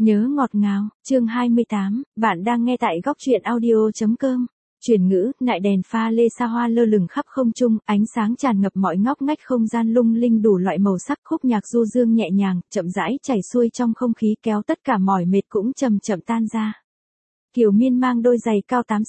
Nhớ ngọt ngào, chương 28, bạn đang nghe tại góc truyện audio.com. Chuyển ngữ, nại đèn pha lê xa hoa lơ lửng khắp không trung, ánh sáng tràn ngập mọi ngóc ngách không gian lung linh đủ loại màu sắc, khúc nhạc du dương nhẹ nhàng, chậm rãi chảy xuôi trong không khí kéo tất cả mỏi mệt cũng chậm chậm tan ra. Kiều Miên mang đôi giày cao 8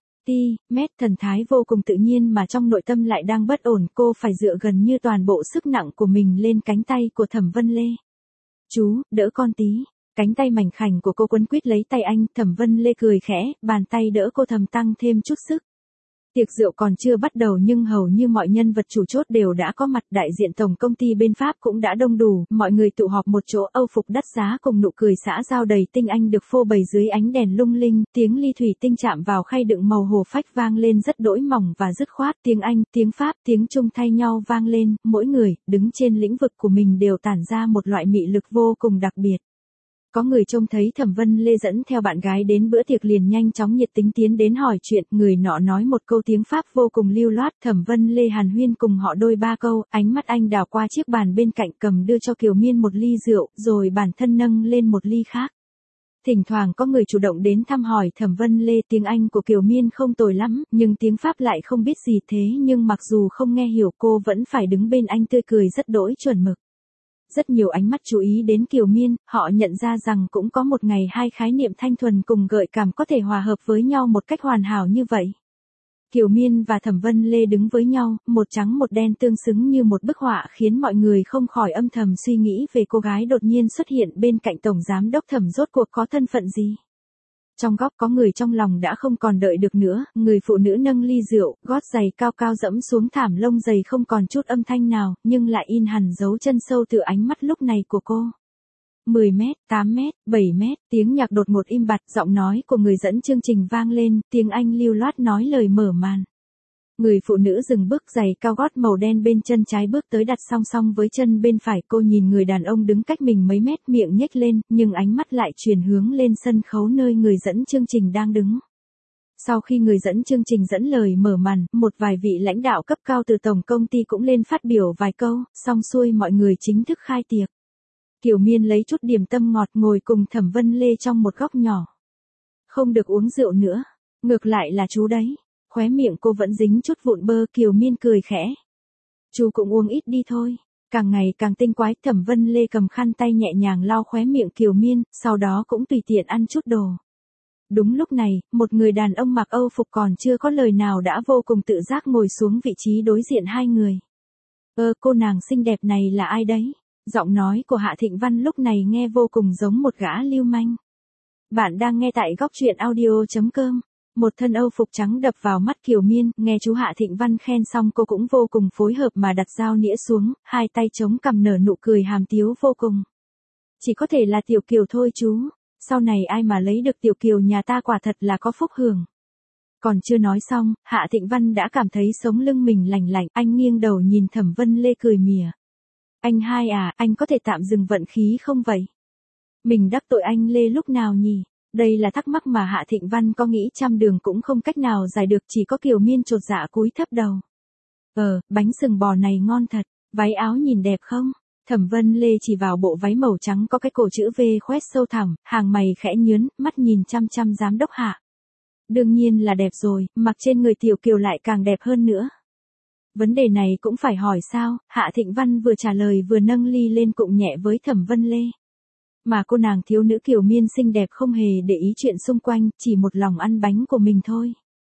cm, thần thái vô cùng tự nhiên mà trong nội tâm lại đang bất ổn, cô phải dựa gần như toàn bộ sức nặng của mình lên cánh tay của Thẩm Vân Lê. Chú, đỡ con tí. Cánh tay mảnh khảnh của cô quấn quýt lấy tay anh, Thẩm Vân Lê cười khẽ, bàn tay đỡ cô thầm tăng thêm chút sức. Tiệc rượu còn chưa bắt đầu nhưng hầu như mọi nhân vật chủ chốt đều đã có mặt, đại diện tổng công ty bên Pháp cũng đã đông đủ, mọi người tụ họp một chỗ, âu phục đắt giá cùng nụ cười xã giao đầy tinh anh được phô bày dưới ánh đèn lung linh, tiếng ly thủy tinh chạm vào khay đựng màu hồ phách vang lên rất đỗi mỏng và dứt khoát, tiếng Anh, tiếng Pháp, tiếng Trung thay nhau vang lên, mỗi người, đứng trên lĩnh vực của mình đều tản ra một loại mị lực vô cùng đặc biệt. Có người trông thấy Thẩm Vân Lê dẫn theo bạn gái đến bữa tiệc liền nhanh chóng nhiệt tình tiến đến hỏi chuyện, người nọ nói một câu tiếng Pháp vô cùng lưu loát, Thẩm Vân Lê hàn huyên cùng họ đôi ba câu, ánh mắt anh đảo qua chiếc bàn bên cạnh cầm đưa cho Kiều Miên một ly rượu, rồi bản thân nâng lên một ly khác. Thỉnh thoảng có người chủ động đến thăm hỏi Thẩm Vân Lê, tiếng Anh của Kiều Miên không tồi lắm, nhưng tiếng Pháp lại không biết gì, thế nhưng mặc dù không nghe hiểu cô vẫn phải đứng bên anh tươi cười rất đỗi chuẩn mực. Rất nhiều ánh mắt chú ý đến Kiều Miên, họ nhận ra rằng cũng có một ngày hai khái niệm thanh thuần cùng gợi cảm có thể hòa hợp với nhau một cách hoàn hảo như vậy. Kiều Miên và Thẩm Vân Lê đứng với nhau, một trắng một đen tương xứng như một bức họa khiến mọi người không khỏi âm thầm suy nghĩ về cô gái đột nhiên xuất hiện bên cạnh Tổng Giám đốc Thẩm rốt cuộc có thân phận gì. Trong góc có người trong lòng đã không còn đợi được nữa, người phụ nữ nâng ly rượu, gót giày cao cao dẫm xuống thảm lông dày không còn chút âm thanh nào, nhưng lại in hẳn dấu chân sâu từ ánh mắt lúc này của cô. 10 mét, 8 mét, 7 mét, tiếng nhạc đột ngột im bặt, giọng nói của người dẫn chương trình vang lên, tiếng Anh lưu loát nói lời mở màn. Người phụ nữ dừng bước, giày cao gót màu đen bên chân trái bước tới đặt song song với chân bên phải, cô nhìn người đàn ông đứng cách mình mấy mét, miệng nhếch lên, nhưng ánh mắt lại chuyển hướng lên sân khấu nơi người dẫn chương trình đang đứng. Sau khi người dẫn chương trình dẫn lời mở màn, một vài vị lãnh đạo cấp cao từ tổng công ty cũng lên phát biểu vài câu, xong xuôi mọi người chính thức khai tiệc. Kiều Miên lấy chút điểm tâm ngọt ngồi cùng Thẩm Vân Lê trong một góc nhỏ. Không được uống rượu nữa, ngược lại là chú đấy. Khóe miệng cô vẫn dính chút vụn bơ, Kiều Miên cười khẽ. Chú cũng uống ít đi thôi. Càng ngày càng tinh quái, Thẩm Vân Lê cầm khăn tay nhẹ nhàng lau khóe miệng Kiều Miên, sau đó cũng tùy tiện ăn chút đồ. Đúng lúc này, một người đàn ông mặc âu phục còn chưa có lời nào đã vô cùng tự giác ngồi xuống vị trí đối diện hai người. Cô nàng xinh đẹp này là ai đấy? Giọng nói của Hạ Thịnh Văn lúc này nghe vô cùng giống một gã lưu manh. Bạn đang nghe tại góc truyện audio.com. Một thân âu phục trắng đập vào mắt Kiều Miên, nghe chú Hạ Thịnh Văn khen xong cô cũng vô cùng phối hợp mà đặt dao nĩa xuống, hai tay chống cằm nở nụ cười hàm tiếu vô cùng. Chỉ có thể là Tiểu Kiều thôi chú, sau này ai mà lấy được Tiểu Kiều nhà ta quả thật là có phúc hưởng. Còn chưa nói xong, Hạ Thịnh Văn đã cảm thấy sống lưng mình lành lạnh, anh nghiêng đầu nhìn Thẩm Vân Lê cười mỉa. Anh hai à, anh có thể tạm dừng vận khí không vậy? Mình đắc tội anh Lê lúc nào nhỉ? Đây là thắc mắc mà Hạ Thịnh Văn có nghĩ trăm đường cũng không cách nào giải được, chỉ có Kiều Miên chột dạ cúi thấp đầu. Bánh sừng bò này ngon thật, váy áo nhìn đẹp không? Thẩm Vân Lê chỉ vào bộ váy màu trắng có cái cổ chữ V khoét sâu thẳm, hàng mày khẽ nhướn, mắt nhìn chăm chăm giám đốc Hạ. Đương nhiên là đẹp rồi, mặc trên người Tiểu Kiều lại càng đẹp hơn nữa. Vấn đề này cũng phải hỏi sao? Hạ Thịnh Văn vừa trả lời vừa nâng ly lên cụng nhẹ với Thẩm Vân Lê. Mà cô nàng thiếu nữ Kiều Miên xinh đẹp không hề để ý chuyện xung quanh, chỉ một lòng ăn bánh của mình thôi.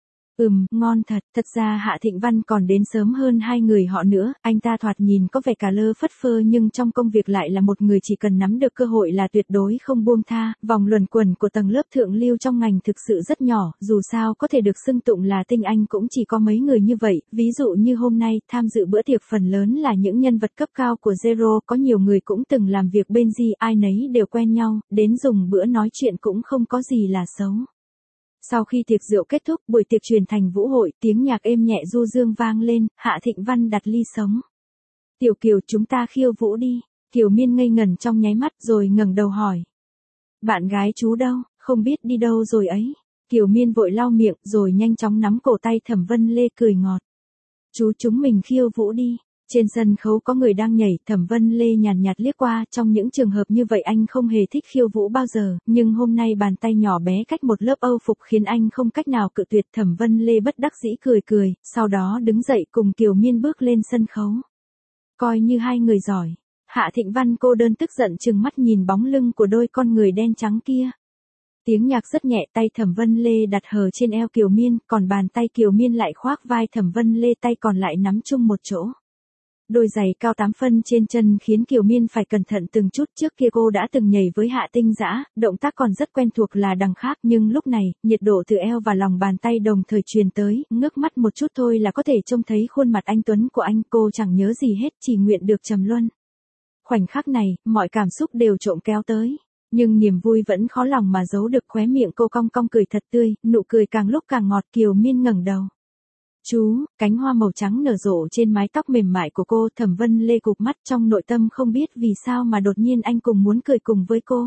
Ngon thật, thật ra Hạ Thịnh Văn còn đến sớm hơn hai người họ nữa, anh ta thoạt nhìn có vẻ cà lơ phất phơ nhưng trong công việc lại là một người chỉ cần nắm được cơ hội là tuyệt đối không buông tha, vòng luẩn quẩn của tầng lớp thượng lưu trong ngành thực sự rất nhỏ, dù sao có thể được xưng tụng là tinh anh cũng chỉ có mấy người như vậy, ví dụ như hôm nay, tham dự bữa tiệc phần lớn là những nhân vật cấp cao của Zero, có nhiều người cũng từng làm việc bên G, ai nấy đều quen nhau, đến dùng bữa nói chuyện cũng không có gì là xấu. Sau khi tiệc rượu kết thúc, buổi tiệc chuyển thành vũ hội, tiếng nhạc êm nhẹ du dương vang lên, Hạ Thịnh Văn đặt ly sống. Tiểu Kiều, chúng ta khiêu vũ đi. Kiều Miên ngây ngẩn trong nháy mắt rồi ngẩng đầu hỏi. Bạn gái chú đâu, không biết đi đâu rồi ấy. Kiều Miên vội lau miệng rồi nhanh chóng nắm cổ tay Thẩm Vân Lê cười ngọt. Chúng mình khiêu vũ đi. Trên sân khấu có người đang nhảy, Thẩm Vân Lê nhàn nhạt liếc qua, trong những trường hợp như vậy anh không hề thích khiêu vũ bao giờ, nhưng hôm nay bàn tay nhỏ bé cách một lớp Âu phục khiến anh không cách nào cự tuyệt. Thẩm Vân Lê bất đắc dĩ cười cười, sau đó đứng dậy cùng Kiều Miên bước lên sân khấu. Coi như hai người giỏi. Hạ Thịnh Văn cô đơn tức giận trừng mắt nhìn bóng lưng của đôi con người đen trắng kia. Tiếng nhạc rất nhẹ, tay Thẩm Vân Lê đặt hờ trên eo Kiều Miên, còn bàn tay Kiều Miên lại khoác vai Thẩm Vân Lê, tay còn lại nắm chung một chỗ. Đôi giày cao 8 phân trên chân khiến Kiều Miên phải cẩn thận từng chút, trước kia cô đã từng nhảy với Hạ Tinh Dã, động tác còn rất quen thuộc là đằng khác, nhưng lúc này, nhiệt độ từ eo và lòng bàn tay đồng thời truyền tới, ngước mắt một chút thôi là có thể trông thấy khuôn mặt anh tuấn của anh, cô chẳng nhớ gì hết, chỉ nguyện được trầm luân. Khoảnh khắc này, mọi cảm xúc đều trộm kéo tới, nhưng niềm vui vẫn khó lòng mà giấu được, khóe miệng cô cong cong cười thật tươi, nụ cười càng lúc càng ngọt. Kiều Miên ngẩng đầu. Chú, cánh hoa màu trắng nở rộ trên mái tóc mềm mại của cô. Thẩm Vân Lê cụp mắt, trong nội tâm không biết vì sao mà đột nhiên anh cùng muốn cười cùng với cô.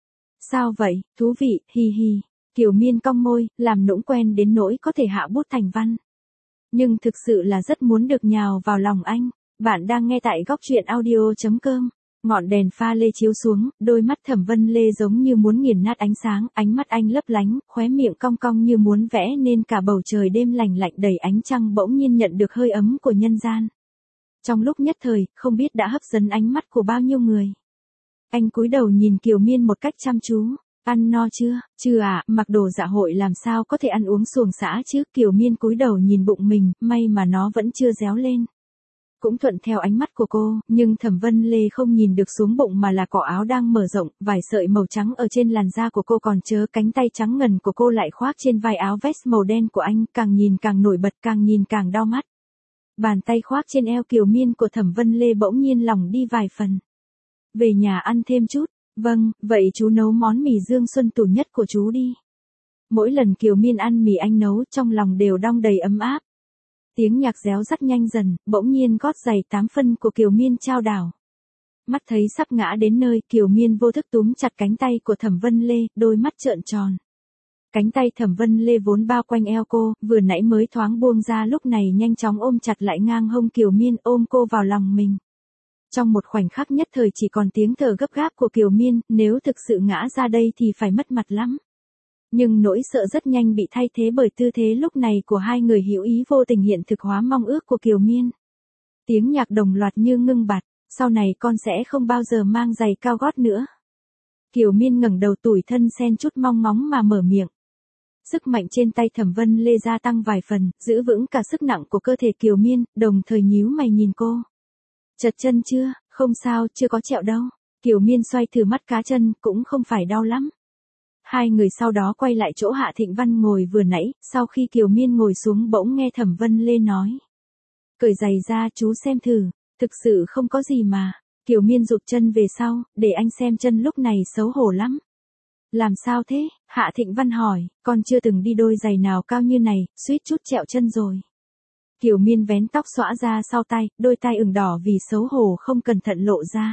Sao vậy, thú vị, hi hi. Kiều Miên cong môi, làm nũng quen đến nỗi có thể hạ bút thành văn. Nhưng thực sự là rất muốn được nhào vào lòng anh. Bạn đang nghe tại góc truyện audio.com. Ngọn đèn pha lê chiếu xuống, đôi mắt Thẩm Vân Lê giống như muốn nghiền nát ánh sáng, ánh mắt anh lấp lánh, khóe miệng cong cong như muốn vẽ nên cả bầu trời đêm lành lạnh đầy ánh trăng, bỗng nhiên nhận được hơi ấm của nhân gian. Trong lúc nhất thời, không biết đã hấp dẫn ánh mắt của bao nhiêu người. Anh cúi đầu nhìn Kiều Miên một cách chăm chú. Ăn no chưa? Chưa ạ, mặc đồ dạ hội làm sao có thể ăn uống xuồng xã chứ? Kiều Miên cúi đầu nhìn bụng mình, may mà nó vẫn chưa réo lên. Cũng thuận theo ánh mắt của cô, nhưng Thẩm Vân Lê không nhìn được xuống bụng mà là cổ áo đang mở rộng, vài sợi màu trắng ở trên làn da của cô còn chớ, cánh tay trắng ngần của cô lại khoác trên vai áo vest màu đen của anh, càng nhìn càng nổi bật, càng nhìn càng đau mắt. Bàn tay khoác trên eo Kiều Miên của Thẩm Vân Lê bỗng nhiên lỏng đi vài phần. Về nhà ăn thêm chút. Vâng, vậy chú nấu món mì Dương Xuân tủ nhất của chú đi. Mỗi lần Kiều Miên ăn mì anh nấu, trong lòng đều đong đầy ấm áp. Tiếng nhạc réo rắt nhanh dần, bỗng nhiên gót giày 8 phân của Kiều Miên chao đảo. Mắt thấy sắp ngã đến nơi, Kiều Miên vô thức túm chặt cánh tay của Thẩm Vân Lê, đôi mắt trợn tròn. Cánh tay Thẩm Vân Lê vốn bao quanh eo cô, vừa nãy mới thoáng buông ra, lúc này nhanh chóng ôm chặt lại ngang hông Kiều Miên, ôm cô vào lòng mình. Trong một khoảnh khắc nhất thời chỉ còn tiếng thở gấp gáp của Kiều Miên, nếu thực sự ngã ra đây thì phải mất mặt lắm. Nhưng nỗi sợ rất nhanh bị thay thế bởi tư thế lúc này của hai người hữu ý vô tình hiện thực hóa mong ước của Kiều Miên. Tiếng nhạc đồng loạt như ngưng bặt, sau này con sẽ không bao giờ mang giày cao gót nữa. Kiều Miên ngẩng đầu, tủi thân xen chút mong ngóng mà mở miệng. Sức mạnh trên tay Thẩm Vân Lê gia tăng vài phần, giữ vững cả sức nặng của cơ thể Kiều Miên, đồng thời nhíu mày nhìn cô. Chật chân chưa? Không sao, chưa có trẹo đâu. Kiều Miên xoay thử mắt cá chân, cũng không phải đau lắm. Hai người sau đó quay lại chỗ Hạ Thịnh Văn ngồi vừa nãy, sau khi Kiều Miên ngồi xuống bỗng nghe Thẩm Vân Lê nói. Cởi giày ra chú xem thử, thực sự không có gì mà. Kiều Miên rụt chân về sau, để anh xem chân, lúc này xấu hổ lắm. Làm sao thế? Hạ Thịnh Văn hỏi, con chưa từng đi đôi giày nào cao như này, suýt chút trẹo chân rồi. Kiều Miên vén tóc xõa ra sau tai, đôi tai ửng đỏ vì xấu hổ không cẩn thận lộ ra.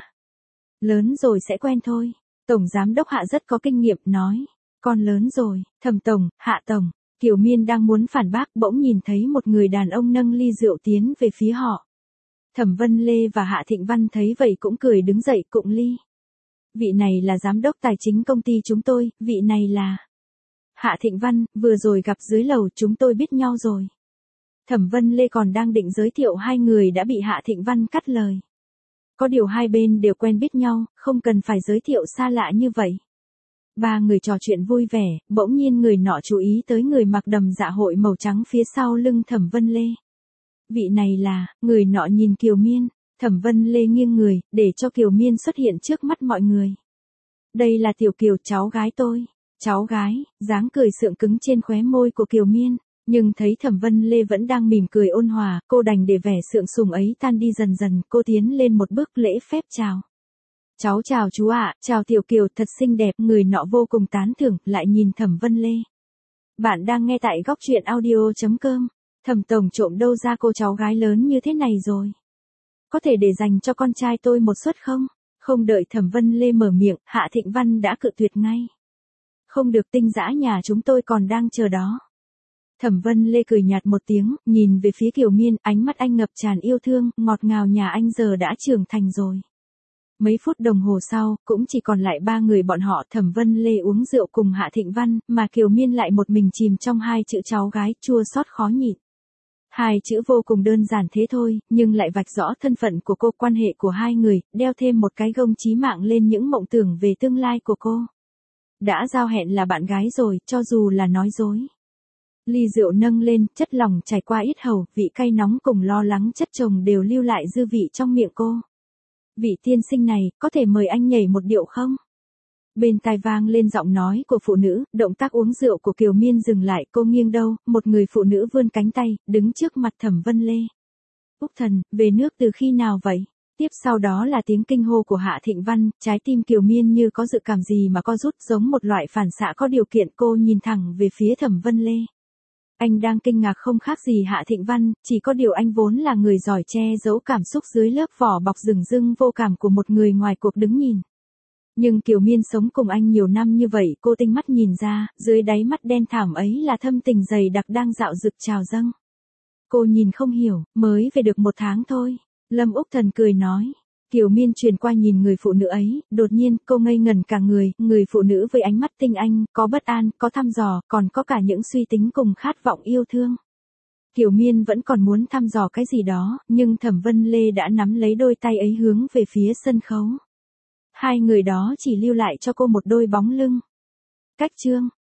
Lớn rồi sẽ quen thôi. Tổng giám đốc Hạ rất có kinh nghiệm nói. Con lớn rồi, Thẩm tổng, Hạ tổng. Kiều Miên đang muốn phản bác bỗng nhìn thấy một người đàn ông nâng ly rượu tiến về phía họ. Thẩm Vân Lê và Hạ Thịnh Văn thấy vậy cũng cười đứng dậy cụng ly. Vị này là giám đốc tài chính công ty chúng tôi, vị này là... Hạ Thịnh Văn, vừa rồi gặp dưới lầu chúng tôi biết nhau rồi. Thẩm Vân Lê còn đang định giới thiệu hai người đã bị Hạ Thịnh Văn cắt lời. Có điều hai bên đều quen biết nhau, không cần phải giới thiệu xa lạ như vậy. Ba người trò chuyện vui vẻ, bỗng nhiên người nọ chú ý tới người mặc đầm dạ hội màu trắng phía sau lưng Thẩm Vân Lê. Vị này là, người nọ nhìn Kiều Miên, Thẩm Vân Lê nghiêng người, để cho Kiều Miên xuất hiện trước mắt mọi người. Đây là Tiểu Kiều, cháu gái tôi. Cháu gái, dáng cười sượng cứng trên khóe môi của Kiều Miên. Nhưng thấy Thẩm Vân Lê vẫn đang mỉm cười ôn hòa, cô đành để vẻ sượng sùng ấy tan đi dần dần, cô tiến lên một bước lễ phép chào. Cháu chào chú ạ, chào Tiểu Kiều, thật xinh đẹp, người nọ vô cùng tán thưởng, lại nhìn Thẩm Vân Lê. Bạn đang nghe tại góc truyện audio.com. Thẩm tổng trộm đâu ra cô cháu gái lớn như thế này rồi? Có thể để dành cho con trai tôi một suất không? Không đợi Thẩm Vân Lê mở miệng, Hạ Thịnh Văn đã cự tuyệt ngay. Không được, Tinh Dã nhà chúng tôi còn đang chờ đó. Thẩm Vân Lê cười nhạt một tiếng, nhìn về phía Kiều Miên, ánh mắt anh ngập tràn yêu thương, ngọt ngào nhà anh giờ đã trưởng thành rồi. Mấy phút đồng hồ sau, cũng chỉ còn lại ba người bọn họ. Thẩm Vân Lê uống rượu cùng Hạ Thịnh Văn, mà Kiều Miên lại một mình chìm trong hai chữ cháu gái, chua xót khó nhịn. Hai chữ vô cùng đơn giản thế thôi, nhưng lại vạch rõ thân phận của cô, quan hệ của hai người, đeo thêm một cái gông chí mạng lên những mộng tưởng về tương lai của cô. Đã giao hẹn là bạn gái rồi, cho dù là nói dối. Ly rượu nâng lên, chất lỏng chảy qua yết hầu, vị cay nóng cùng lo lắng chất chồng đều lưu lại dư vị trong miệng cô. Vị tiên sinh này, có thể mời anh nhảy một điệu không? Bên tai vang lên giọng nói của phụ nữ, động tác uống rượu của Kiều Miên dừng lại, cô nghiêng đầu, một người phụ nữ vươn cánh tay, đứng trước mặt Thẩm Vân Lê. Úc thần, về nước từ khi nào vậy? Tiếp sau đó là tiếng kinh hô của Hạ Thịnh Văn, trái tim Kiều Miên như có dự cảm gì mà co rút, giống một loại phản xạ có điều kiện. Cô nhìn thẳng về phía Thẩm Vân Lê. Anh đang kinh ngạc không khác gì Hạ Thịnh Văn, chỉ có điều anh vốn là người giỏi che giấu cảm xúc dưới lớp vỏ bọc rừng rưng vô cảm của một người ngoài cuộc đứng nhìn. Nhưng Kiều Miên sống cùng anh nhiều năm như vậy, cô tinh mắt nhìn ra, dưới đáy mắt đen thẳm ấy là thâm tình dày đặc đang dạo dực trào dâng. Cô nhìn không hiểu, mới về được 1 tháng thôi. Lâm Úc Thần cười nói. Kiều Miên truyền qua nhìn người phụ nữ ấy, đột nhiên cô ngây ngẩn cả người phụ nữ với ánh mắt tinh anh, có bất an, có thăm dò, còn có cả những suy tính cùng khát vọng yêu thương. Kiều Miên vẫn còn muốn thăm dò cái gì đó, nhưng Thẩm Vân Lê đã nắm lấy đôi tay ấy hướng về phía sân khấu. Hai người đó chỉ lưu lại cho cô một đôi bóng lưng. Cách chương